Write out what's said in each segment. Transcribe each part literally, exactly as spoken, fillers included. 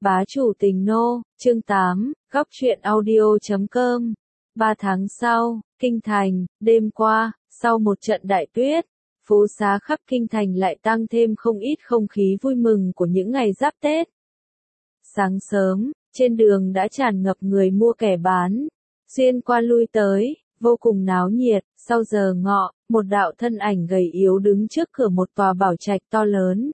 Bá chủ tình nô, chương tám, góc truyện audio chấm com. Ba tháng sau, Kinh Thành, đêm qua, sau một trận đại tuyết, phố xá khắp Kinh Thành lại tăng thêm không ít không khí vui mừng của những ngày giáp Tết. Sáng sớm, trên đường đã tràn ngập người mua kẻ bán, xuyên qua lui tới, vô cùng náo nhiệt. Sau giờ ngọ, một đạo thân ảnh gầy yếu đứng trước cửa một tòa bảo trạch to lớn.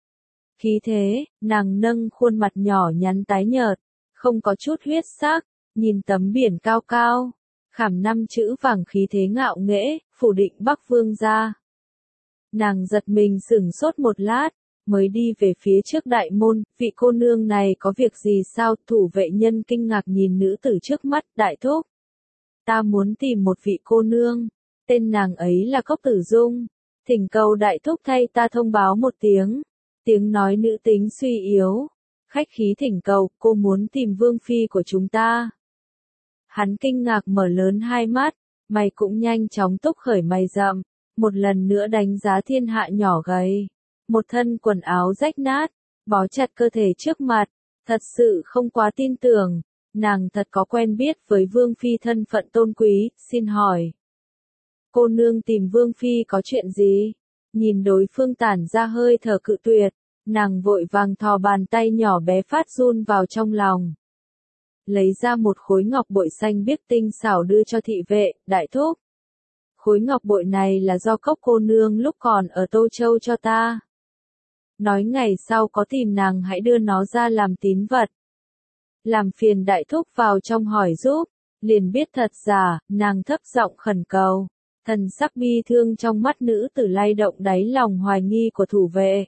Khí thế, nàng nâng khuôn mặt nhỏ nhắn tái nhợt, không có chút huyết sắc, nhìn tấm biển cao cao, khảm năm chữ vàng khí thế ngạo nghễ, phủ định Bắc Vương gia. Nàng giật mình sửng sốt một lát, mới đi về phía trước đại môn. Vị cô nương này có việc gì sao? Thủ vệ nhân kinh ngạc nhìn nữ tử trước mắt. Đại thúc, ta muốn tìm một vị cô nương, tên nàng ấy là Cốc Tử Dung, thỉnh cầu đại thúc thay ta thông báo một tiếng. Tiếng nói nữ tính suy yếu, khách khí thỉnh cầu, cô muốn tìm vương phi của chúng ta. Hắn kinh ngạc mở lớn hai mắt, mày cũng nhanh chóng túc khởi mày rậm, một lần nữa đánh giá thiên hạ nhỏ gầy, một thân quần áo rách nát, bó chặt cơ thể trước mặt, thật sự không quá tin tưởng, nàng thật có quen biết với vương phi thân phận tôn quý, xin hỏi. Cô nương tìm vương phi có chuyện gì? Nhìn đối phương tản ra hơi thở cự tuyệt, nàng vội vàng thò bàn tay nhỏ bé phát run vào trong lòng. Lấy ra một khối ngọc bội xanh biếc tinh xảo đưa cho thị vệ. Đại thúc, khối ngọc bội này là do Cốc cô nương lúc còn ở Tô Châu cho ta. Nói ngày sau có tìm nàng hãy đưa nó ra làm tín vật. Làm phiền đại thúc vào trong hỏi giúp, liền biết thật giả, nàng thấp giọng khẩn cầu. Thần sắc bi thương trong mắt nữ tử lay động đáy lòng hoài nghi của thủ vệ.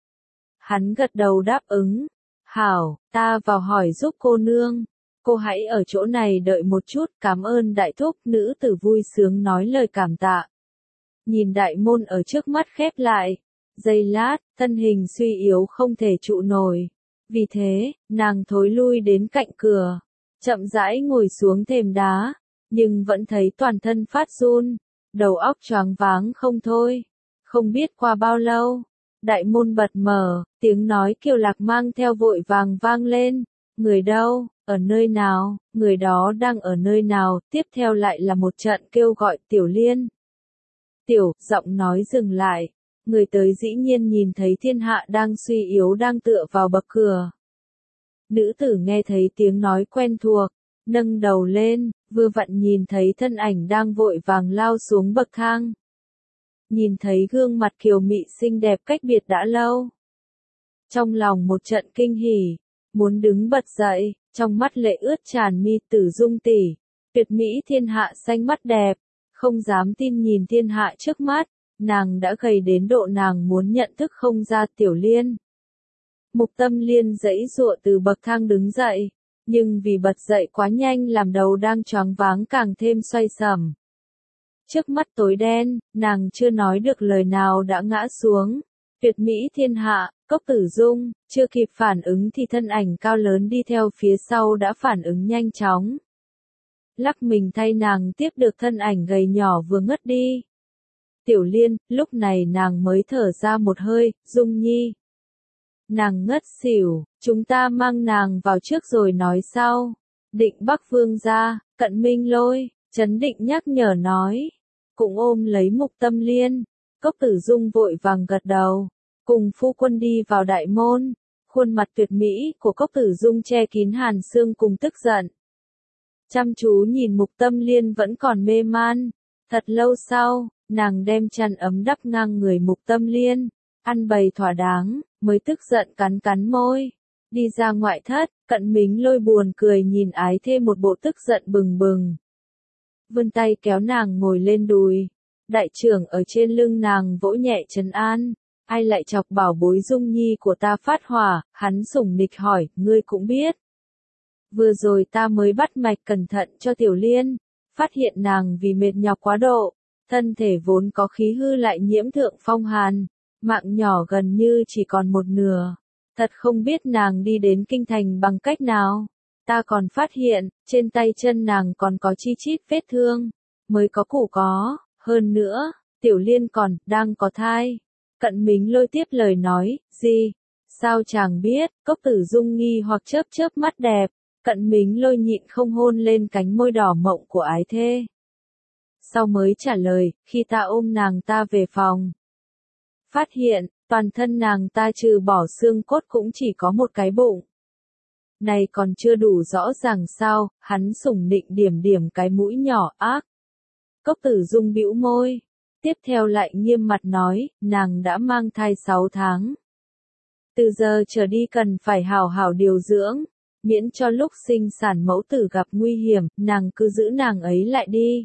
Hắn gật đầu đáp ứng. Hảo, ta vào hỏi giúp cô nương. Cô hãy ở chỗ này đợi một chút, cảm ơn đại thúc. Nữ tử vui sướng nói lời cảm tạ. Nhìn đại môn ở trước mắt khép lại. Giây lát, thân hình suy yếu không thể trụ nổi. Vì thế, nàng thối lui đến cạnh cửa. Chậm rãi ngồi xuống thềm đá. Nhưng vẫn thấy toàn thân phát run. Đầu óc choáng váng không thôi. Không biết qua bao lâu, đại môn bật mở, tiếng nói kiều lạc mang theo vội vàng vang lên. Người đâu, ở nơi nào, người đó đang ở nơi nào? Tiếp theo lại là một trận kêu gọi. Tiểu Liên. Tiểu, giọng nói dừng lại. Người tới dĩ nhiên nhìn thấy thiên hạ đang suy yếu đang tựa vào bậc cửa. Nữ tử nghe thấy tiếng nói quen thuộc, nâng đầu lên, vừa vặn nhìn thấy thân ảnh đang vội vàng lao xuống bậc thang. Nhìn thấy gương mặt kiều mị xinh đẹp cách biệt đã lâu. Trong lòng một trận kinh hỉ, muốn đứng bật dậy, trong mắt lệ ướt tràn mi. Tử Dung tỷ, tuyệt mỹ thiên hạ xanh mắt đẹp, không dám tin nhìn thiên hạ trước mắt, nàng đã gầy đến độ nàng muốn nhận thức không ra. Tiểu Liên. Mục Tâm Liên giãy giụa từ bậc thang đứng dậy. Nhưng vì bật dậy quá nhanh làm đầu đang choáng váng càng thêm xoay xẩm. Trước mắt tối đen, nàng chưa nói được lời nào đã ngã xuống. Tuyệt mỹ thiên hạ, Cốc Tử Dung, chưa kịp phản ứng thì thân ảnh cao lớn đi theo phía sau đã phản ứng nhanh chóng. Lắc mình thay nàng tiếp được thân ảnh gầy nhỏ vừa ngất đi. Tiểu Liên, lúc này nàng mới thở ra một hơi. Dung Nhi. Nàng ngất xỉu, chúng ta mang nàng vào trước rồi nói sau. Định Bắc Vương gia, Cận Minh Lôi, Chấn Định nhắc nhở nói. Cũng ôm lấy Mục Tâm Liên. Cốc Tử Dung vội vàng gật đầu. Cùng phu quân đi vào đại môn. Khuôn mặt tuyệt mỹ của Cốc Tử Dung che kín hàn xương cùng tức giận. Chăm chú nhìn Mục Tâm Liên vẫn còn mê man. Thật lâu sau, nàng đem chăn ấm đắp ngang người Mục Tâm Liên. Ăn bày thỏa đáng, mới tức giận cắn cắn môi. Đi ra ngoại thất, Cận Mính Lôi buồn cười nhìn ái thê một bộ tức giận bừng bừng. Vươn tay kéo nàng ngồi lên đùi. Đại trưởng ở trên lưng nàng vỗ nhẹ trấn an. Ai lại chọc bảo bối Dung Nhi của ta phát hỏa? Hắn sủng nịch hỏi. Ngươi cũng biết. Vừa rồi ta mới bắt mạch cẩn thận cho Tiểu Liên. Phát hiện nàng vì mệt nhọc quá độ. Thân thể vốn có khí hư lại nhiễm thượng phong hàn. Mạng nhỏ gần như chỉ còn một nửa. Thật không biết nàng đi đến Kinh Thành bằng cách nào. Ta còn phát hiện, trên tay chân nàng còn có chi chít vết thương. Mới có củ có, hơn nữa, Tiểu Liên còn, đang có thai. Cận Mính Lôi tiếp lời nói. Gì? Sao chàng biết? Cốc Tử Dung nghi hoặc chớp chớp mắt đẹp, Cận Mính Lôi nhịn không hôn lên cánh môi đỏ mộng của ái thê. Sau mới trả lời, khi ta ôm nàng ta về phòng. Phát hiện, toàn thân nàng ta trừ bỏ xương cốt cũng chỉ có một cái bụng. Này còn chưa đủ rõ ràng sao, hắn sủng nịnh điểm điểm cái mũi nhỏ ác. Cốc Tử Dung bĩu môi, tiếp theo lại nghiêm mặt nói, nàng đã mang thai sáu tháng. Từ giờ trở đi cần phải hào hào điều dưỡng, miễn cho lúc sinh sản mẫu tử gặp nguy hiểm, nàng cứ giữ nàng ấy lại đi.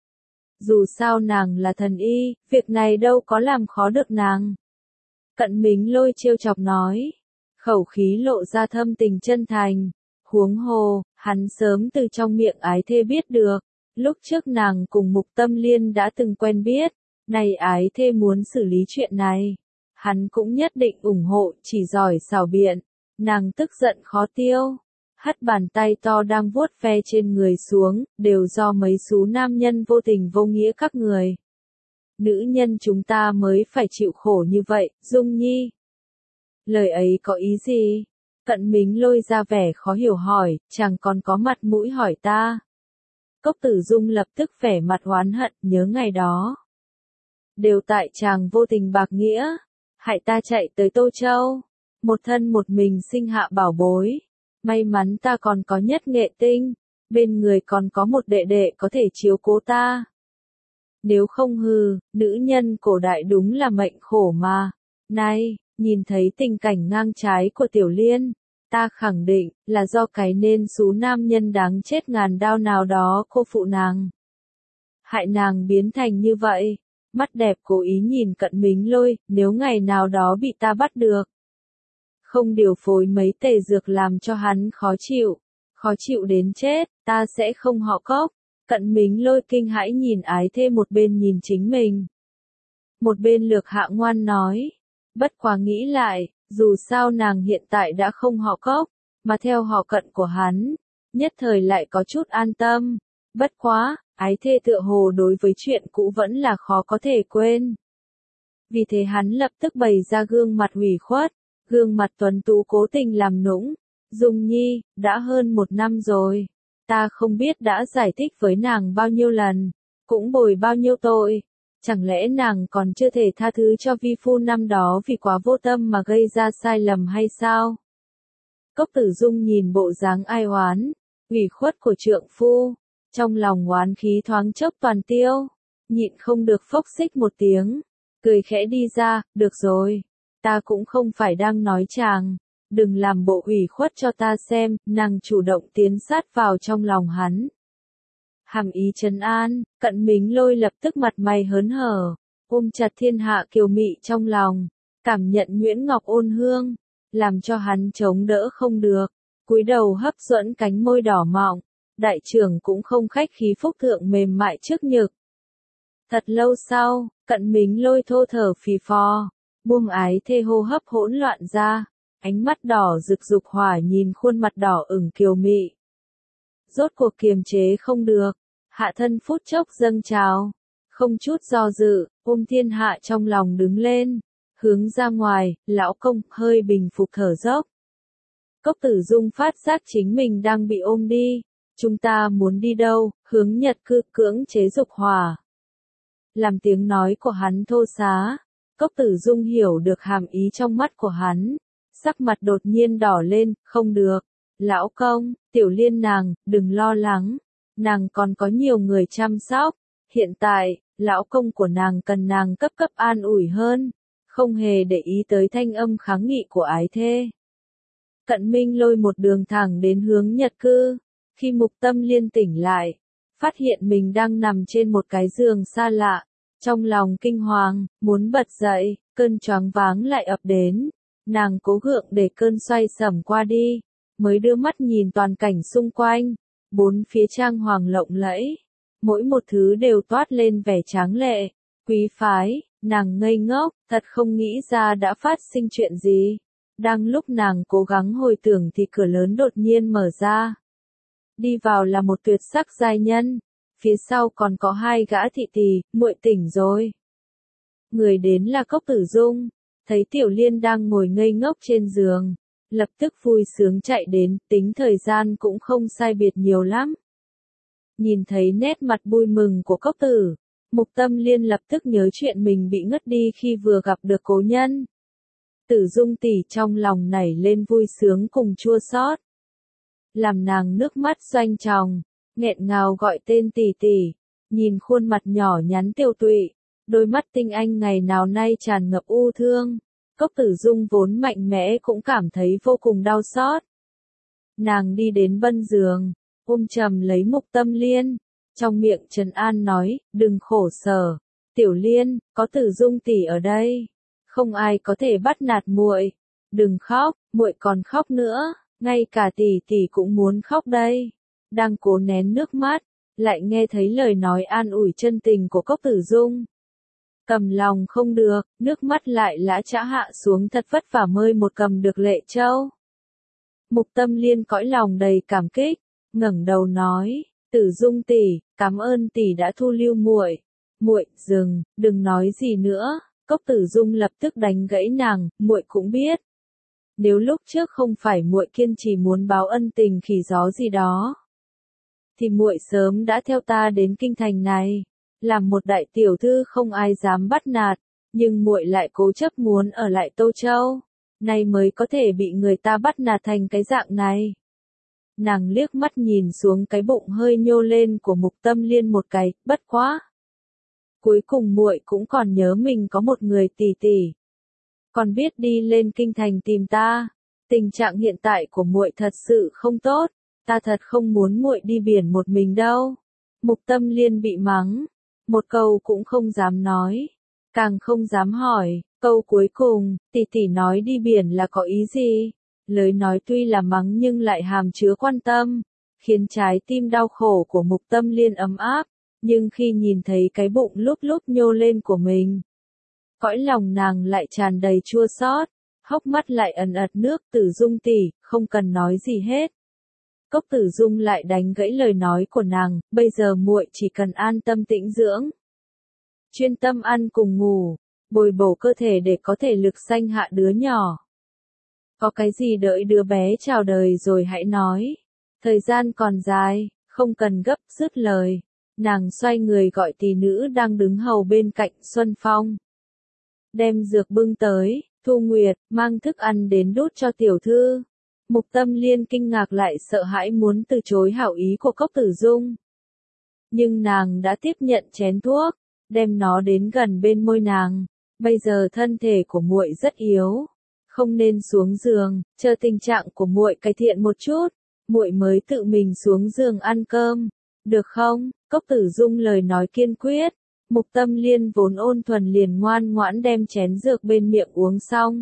Dù sao nàng là thần y, việc này đâu có làm khó được nàng. Cận Mính Lôi trêu chọc nói, khẩu khí lộ ra thâm tình chân thành, huống hồ, hắn sớm từ trong miệng ái thê biết được, lúc trước nàng cùng Mục Tâm Liên đã từng quen biết, này ái thê muốn xử lý chuyện này, hắn cũng nhất định ủng hộ, chỉ giỏi xảo biện, nàng tức giận khó tiêu. Hất bàn tay to đang vuốt ve trên người xuống, đều do mấy số nam nhân vô tình vô nghĩa các người. Nữ nhân chúng ta mới phải chịu khổ như vậy, Dung Nhi. Lời ấy có ý gì? Cận Mính Lôi ra vẻ khó hiểu hỏi, chàng còn có mặt mũi hỏi ta. Cốc Tử Dung lập tức vẻ mặt oán hận, nhớ ngày đó. Đều tại chàng vô tình bạc nghĩa, hại ta chạy tới Tô Châu, một thân một mình sinh hạ bảo bối. May mắn ta còn có nhất nghệ tinh, bên người còn có một đệ đệ có thể chiếu cố ta. Nếu không hừ, nữ nhân cổ đại đúng là mệnh khổ mà. Này, nhìn thấy tình cảnh ngang trái của Tiểu Liên, ta khẳng định là do cái nên số nam nhân đáng chết ngàn đao nào đó cô phụ nàng. Hại nàng biến thành như vậy, mắt đẹp cố ý nhìn Cận Mính Lôi, nếu ngày nào đó bị ta bắt được. Không điều phối mấy tề dược làm cho hắn khó chịu, khó chịu đến chết, ta sẽ không họ Cốc. Cận Mính Lôi kinh hãi nhìn ái thê một bên nhìn chính mình. Một bên Lược Hạ ngoan nói, bất quá nghĩ lại, dù sao nàng hiện tại đã không họ Cốc, mà theo họ Cận của hắn, nhất thời lại có chút an tâm. Bất quá, ái thê tựa hồ đối với chuyện cũ vẫn là khó có thể quên. Vì thế hắn lập tức bày ra gương mặt ủy khuất. Gương mặt tuấn tú cố tình làm nũng, Dung Nhi, đã hơn một năm rồi, ta không biết đã giải thích với nàng bao nhiêu lần, cũng bồi bao nhiêu tội, chẳng lẽ nàng còn chưa thể tha thứ cho vi phu năm đó vì quá vô tâm mà gây ra sai lầm hay sao? Cốc Tử Dung nhìn bộ dáng ai oán, ủy khuất của trượng phu, trong lòng oán khí thoáng chốc toàn tiêu, nhịn không được phốc xích một tiếng, cười khẽ đi ra, được rồi. Ta cũng không phải đang nói chàng, đừng làm bộ ủy khuất cho ta xem, nàng chủ động tiến sát vào trong lòng hắn. Hàm ý trấn an, Cận Mính Lôi lập tức mặt mày hớn hở, ôm chặt thiên hạ kiều mị trong lòng, cảm nhận nhuyễn ngọc ôn hương, làm cho hắn chống đỡ không được, cúi đầu hấp dẫn cánh môi đỏ mọng, đại trưởng cũng không khách khí phúc thượng mềm mại trước nhực. Thật lâu sau, Cận Mính Lôi thô thở phì phò. Buông ái thê hô hấp hỗn loạn ra, ánh mắt đỏ rực dục hỏa nhìn khuôn mặt đỏ ửng kiều mị. Rốt cuộc kiềm chế không được, hạ thân phút chốc dâng trào, không chút do dự, ôm thiên hạ trong lòng đứng lên, hướng ra ngoài, lão công hơi bình phục thở dốc. Cốc Tử Dung phát giác chính mình đang bị ôm đi, chúng ta muốn đi đâu, hướng Nhật cư cưỡng chế dục hỏa. Làm tiếng nói của hắn thô xá. Cốc Tử Dung hiểu được hàm ý trong mắt của hắn, sắc mặt đột nhiên đỏ lên, không được, lão công, Tiểu Liên nàng, đừng lo lắng, nàng còn có nhiều người chăm sóc, hiện tại, lão công của nàng cần nàng cấp cấp an ủi hơn, không hề để ý tới thanh âm kháng nghị của ái thê. Cận Minh Lôi một đường thẳng đến hướng Nhật cư, khi Mục Tâm Liên tỉnh lại, phát hiện mình đang nằm trên một cái giường xa lạ. Trong lòng kinh hoàng, muốn bật dậy, cơn choáng váng lại ập đến. Nàng cố gượng để cơn xoay sẩm qua đi, mới đưa mắt nhìn toàn cảnh xung quanh. Bốn phía trang hoàng lộng lẫy, mỗi một thứ đều toát lên vẻ tráng lệ, quý phái, nàng ngây ngốc, thật không nghĩ ra đã phát sinh chuyện gì. Đang lúc nàng cố gắng hồi tưởng thì cửa lớn đột nhiên mở ra. Đi vào là một tuyệt sắc giai nhân. Phía sau còn có hai gã thị tỳ, muội tỉnh rồi. Người đến là Cốc Tử Dung, thấy Tiểu Liên đang ngồi ngây ngốc trên giường, lập tức vui sướng chạy đến, tính thời gian cũng không sai biệt nhiều lắm. Nhìn thấy nét mặt vui mừng của Cốc Tử, Mục Tâm Liên lập tức nhớ chuyện mình bị ngất đi khi vừa gặp được cố nhân. Tử Dung tỷ trong lòng nảy lên vui sướng cùng chua xót, làm nàng nước mắt doanh tròng, nghẹn ngào gọi tên tỷ tỷ, nhìn khuôn mặt nhỏ nhắn tiều tụy, đôi mắt tinh anh ngày nào nay tràn ngập u thương, Cốc Tử Dung vốn mạnh mẽ cũng cảm thấy vô cùng đau xót. Nàng đi đến bên giường, ôm chầm lấy Mục Tâm Liên, trong miệng trấn an nói, đừng khổ sở, Tiểu Liên, có Tử Dung tỷ ở đây, không ai có thể bắt nạt muội, đừng khóc, muội còn khóc nữa, ngay cả tỷ tỷ cũng muốn khóc đây. Đang cố nén nước mắt, lại nghe thấy lời nói an ủi chân tình của Cốc Tử Dung. Cầm lòng không được, nước mắt lại lã chã hạ xuống, thật vất vả mới một cầm được lệ châu. Mục Tâm Liên cõi lòng đầy cảm kích, ngẩng đầu nói, Tử Dung tỷ, cảm ơn tỷ đã thu lưu muội. Muội, dừng, đừng nói gì nữa. Cốc Tử Dung lập tức đánh gãy nàng, muội cũng biết. Nếu lúc trước không phải muội kiên trì muốn báo ân tình khỉ gió gì đó, thì muội sớm đã theo ta đến kinh thành này, làm một đại tiểu thư không ai dám bắt nạt, nhưng muội lại cố chấp muốn ở lại Tô Châu, nay mới có thể bị người ta bắt nạt thành cái dạng này. Nàng liếc mắt nhìn xuống cái bụng hơi nhô lên của Mục Tâm Liên một cái, bất quá. Cuối cùng muội cũng còn nhớ mình có một người tỷ tỷ, còn biết đi lên kinh thành tìm ta. Tình trạng hiện tại của muội thật sự không tốt, ta thật không muốn muội đi biển một mình đâu. Mục Tâm Liên bị mắng, một câu cũng không dám nói, càng không dám hỏi. Câu cuối cùng, tỷ tỷ nói đi biển là có ý gì? Lời nói tuy là mắng nhưng lại hàm chứa quan tâm, khiến trái tim đau khổ của Mục Tâm Liên ấm áp, nhưng khi nhìn thấy cái bụng lúc lúc nhô lên của mình, cõi lòng nàng lại tràn đầy chua xót, hốc mắt lại ẩn ẩn nước. Tử Dung tỷ, không cần nói gì hết. Cốc Tử Dung lại đánh gãy lời nói của nàng, bây giờ muội chỉ cần an tâm tĩnh dưỡng, chuyên tâm ăn cùng ngủ, bồi bổ cơ thể để có thể lực sanh hạ đứa nhỏ. Có cái gì đợi đứa bé chào đời rồi hãy nói. Thời gian còn dài, không cần gấp. Dứt lời, nàng xoay người gọi tỷ nữ đang đứng hầu bên cạnh Xuân Phong, đem dược bưng tới. Thu Nguyệt, mang thức ăn đến đút cho tiểu thư. Mục Tâm Liên kinh ngạc lại sợ hãi muốn từ chối hảo ý của Cốc Tử Dung, nhưng nàng đã tiếp nhận chén thuốc, đem nó đến gần bên môi nàng. Bây giờ thân thể của muội rất yếu, không nên xuống giường, chờ tình trạng của muội cải thiện một chút, muội mới tự mình xuống giường ăn cơm, được không? Cốc Tử Dung lời nói kiên quyết. Mục Tâm Liên vốn ôn thuần liền ngoan ngoãn đem chén dược bên miệng uống xong.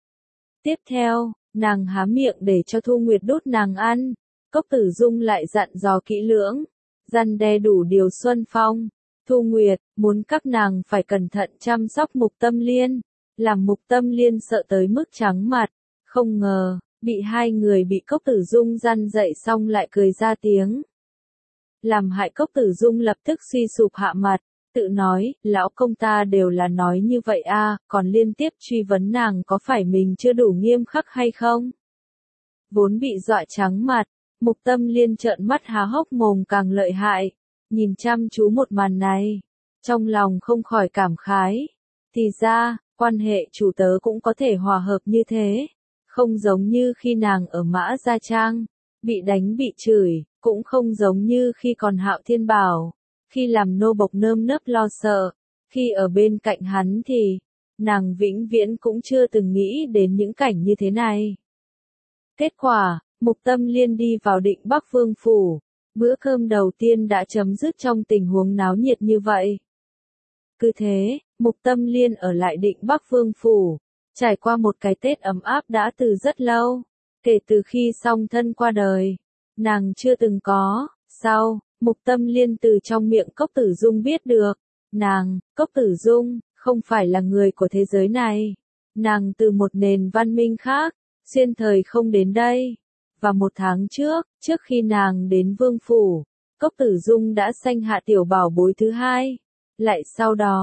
Tiếp theo, nàng há miệng để cho Thu Nguyệt đút nàng ăn. Cốc Tử Dung lại dặn dò kỹ lưỡng, răn đe đủ điều Xuân Phong, Thu Nguyệt, muốn các nàng phải cẩn thận chăm sóc Mục Tâm Liên, làm Mục Tâm Liên sợ tới mức trắng mặt. Không ngờ, bị hai người bị Cốc Tử Dung răn dạy xong lại cười ra tiếng, làm hại Cốc Tử Dung lập tức suy sụp hạ mặt, tự nói, lão công ta đều là nói như vậy a, còn liên tiếp truy vấn nàng có phải mình chưa đủ nghiêm khắc hay không. Vốn bị dọa trắng mặt, Mục Tâm Liên trợn mắt há hốc mồm càng lợi hại, nhìn chăm chú một màn này, trong lòng không khỏi cảm khái. Thì ra, quan hệ chủ tớ cũng có thể hòa hợp như thế, không giống như khi nàng ở Mã Gia Trang, bị đánh bị chửi, cũng không giống như khi còn Hạo Thiên Bảo, khi làm nô bộc nơm nớp lo sợ, khi ở bên cạnh hắn thì, nàng vĩnh viễn cũng chưa từng nghĩ đến những cảnh như thế này. Kết quả, Mục Tâm Liên đi vào Định Bắc Vương phủ, bữa cơm đầu tiên đã chấm dứt trong tình huống náo nhiệt như vậy. Cứ thế, Mục Tâm Liên ở lại Định Bắc Vương phủ, trải qua một cái Tết ấm áp đã từ rất lâu, kể từ khi song thân qua đời, nàng chưa từng có. Sau, Mục Tâm Liên từ trong miệng Cốc Tử Dung biết được, nàng, Cốc Tử Dung, không phải là người của thế giới này. Nàng từ một nền văn minh khác, xuyên thời không đến đây. Và một tháng trước, trước khi nàng đến Vương phủ, Cốc Tử Dung đã sanh hạ tiểu bảo bối thứ hai. Lại sau đó,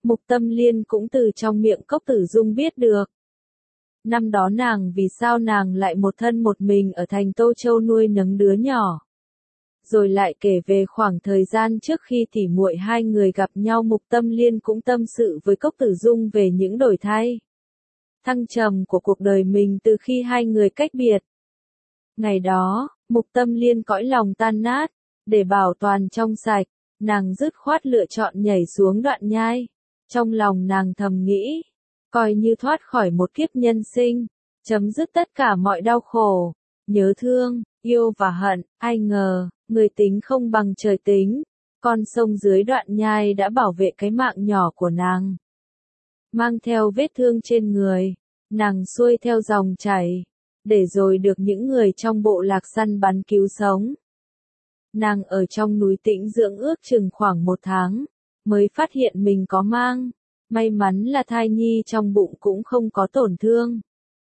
Mục Tâm Liên cũng từ trong miệng Cốc Tử Dung biết được. Năm đó nàng vì sao nàng lại một thân một mình ở thành Tô Châu nuôi nấng đứa nhỏ. Rồi lại kể về khoảng thời gian trước khi tỉ muội hai người gặp nhau. Mục Tâm Liên cũng tâm sự với Cốc Tử Dung về những đổi thay, thăng trầm của cuộc đời mình từ khi hai người cách biệt. Ngày đó, Mục Tâm Liên cõi lòng tan nát, để bảo toàn trong sạch, nàng dứt khoát lựa chọn nhảy xuống đoạn nhai. Trong lòng nàng thầm nghĩ, coi như thoát khỏi một kiếp nhân sinh, chấm dứt tất cả mọi đau khổ, nhớ thương, yêu và hận. Ai ngờ, người tính không bằng trời tính, con sông dưới đoạn nhai đã bảo vệ cái mạng nhỏ của nàng. Mang theo vết thương trên người, nàng xuôi theo dòng chảy, để rồi được những người trong bộ lạc săn bắn cứu sống. Nàng ở trong núi Tĩnh dưỡng ước chừng khoảng một tháng, mới phát hiện mình có mang. May mắn là thai nhi trong bụng cũng không có tổn thương.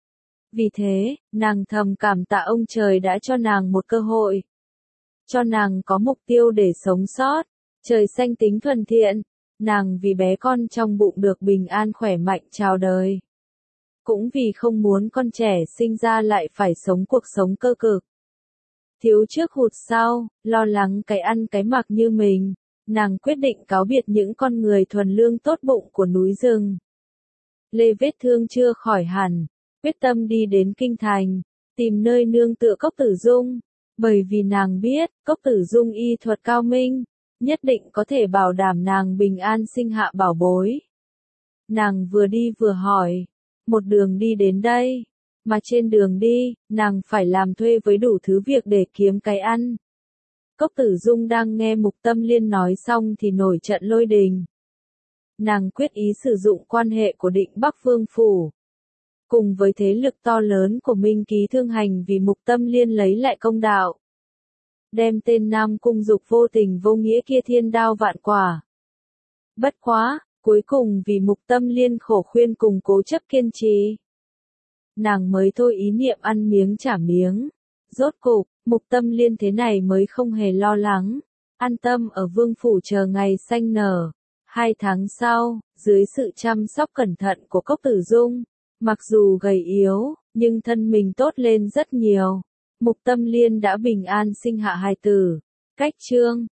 Vì thế, nàng thầm cảm tạ ông trời đã cho nàng một cơ hội. Cho nàng có mục tiêu để sống sót. Trời xanh tính thuần thiện, nàng vì bé con trong bụng được bình an khỏe mạnh chào đời. Cũng vì không muốn con trẻ sinh ra lại phải sống cuộc sống cơ cực. Thiếu trước hụt sau, lo lắng cái ăn cái mặc như mình. Nàng quyết định cáo biệt những con người thuần lương tốt bụng của núi rừng. Lê vết thương chưa khỏi hẳn, quyết tâm đi đến kinh thành, tìm nơi nương tựa Cốc Tử Dung, bởi vì nàng biết, Cốc Tử Dung y thuật cao minh, nhất định có thể bảo đảm nàng bình an sinh hạ bảo bối. Nàng vừa đi vừa hỏi, một đường đi đến đây, mà trên đường đi, nàng phải làm thuê với đủ thứ việc để kiếm cái ăn. Cốc Tử Dung đang nghe Mục Tâm Liên nói xong thì nổi trận lôi đình. Nàng quyết ý sử dụng quan hệ của Định Bắc Vương Phủ, cùng với thế lực to lớn của Minh Ký Thương Hành vì Mục Tâm Liên lấy lại công đạo. Đem tên Nam Cung Dục vô tình vô nghĩa kia thiên đao vạn quả. Bất quá, cuối cùng vì Mục Tâm Liên khổ khuyên cùng cố chấp kiên trì, nàng mới thôi ý niệm ăn miếng trả miếng. Rốt cục, Mục Tâm Liên thế này mới không hề lo lắng, an tâm ở vương phủ chờ ngày xanh nở. Hai tháng sau, dưới sự chăm sóc cẩn thận của Cốc Tử Dung, mặc dù gầy yếu, nhưng thân mình tốt lên rất nhiều. Mục Tâm Liên đã bình an sinh hạ hài tử. Cách chương